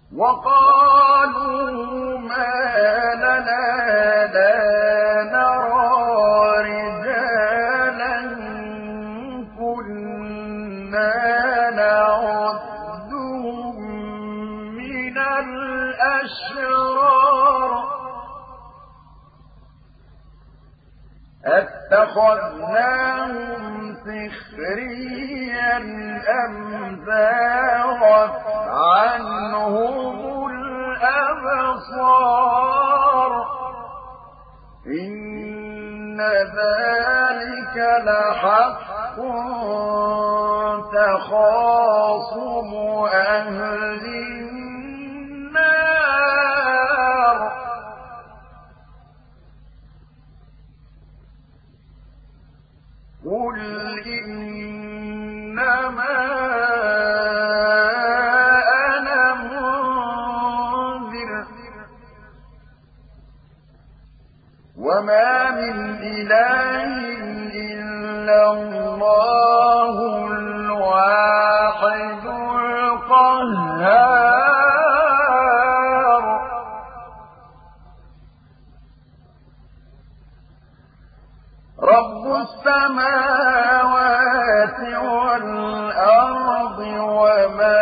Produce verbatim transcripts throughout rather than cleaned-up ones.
وقالوا ما لنا لا نرى رجالا كنا نعدهم من الأشرار أتخذناهم سخريا أم زاغت عنهم الأبصار إن ذلك لحق تخاصم أهل النار قل إنما أنا منذر وما من إله إلا الله الواحد القهار رب السماوات والأرض وما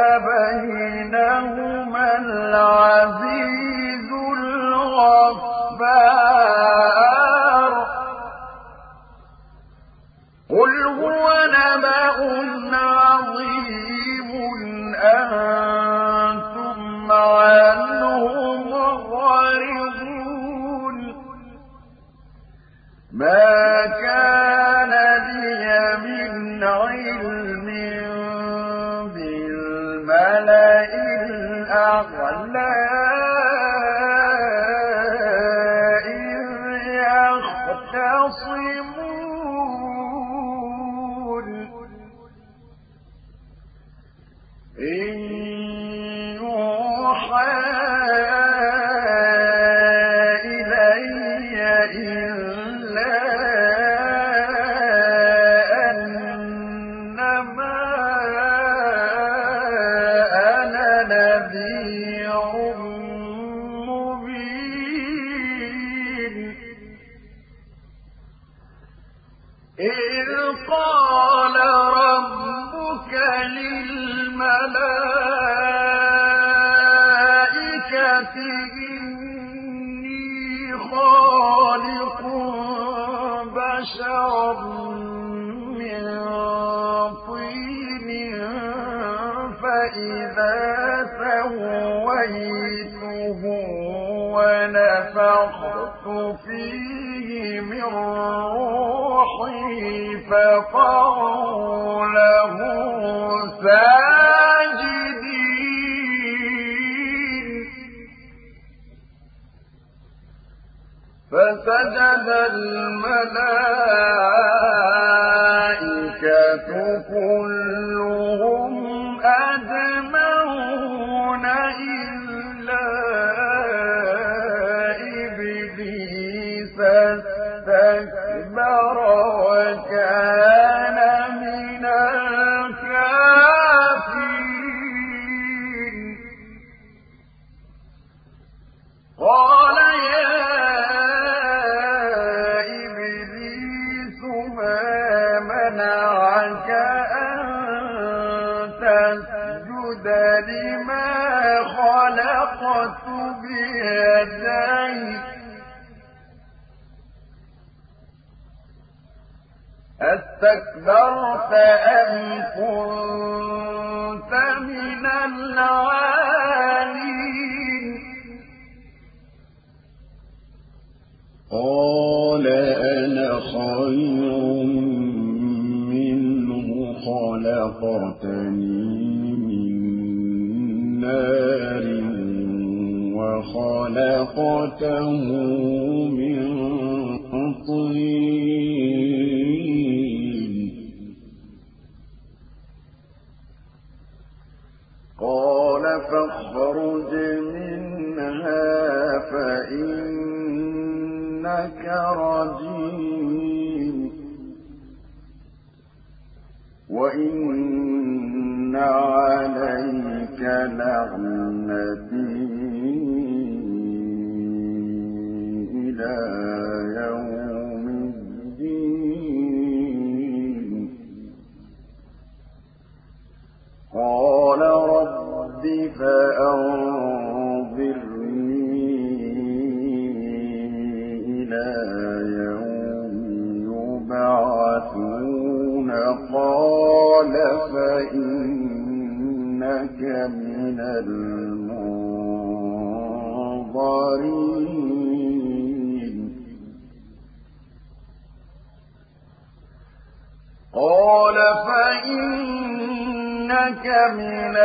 بينهما العزيز الغفار قل هو نبأ عظيم أنتم عنه معرضون ما كان لي من علم بالملأ الأعلى إذ يختصمون إن يوحى إلي إلا أنما أنا نذير مبين إذ قال ربك للملائكة إني خالق بشرا من طين فإذا سويته ونفخت فيه من روحي فقعوا له ساجدين فسجد الملائكة كلهم أجمعون إلا إبليس استكبر وكان من الكافرين قال يا إبليس ما منعك أن تسجد لما خلقت بيدي أستكبرت أم كنت من العالين قال أنا خير منه خلقتني من نار وخلقته من طين قال فاخرج منها فإنك رجيم وإن عليك لعنة إلى يوم الدين قال رب فأنظرني إلى يوم يبعثون قال فإنك من المنظرين قال فإنك من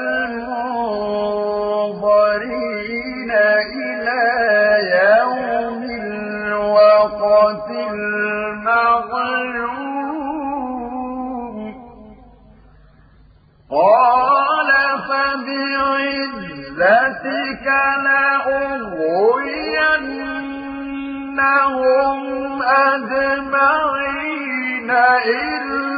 المنظرين إلى يوم الوقت المعلوم قال فبعزتك لأغوينهم أجمعين إلا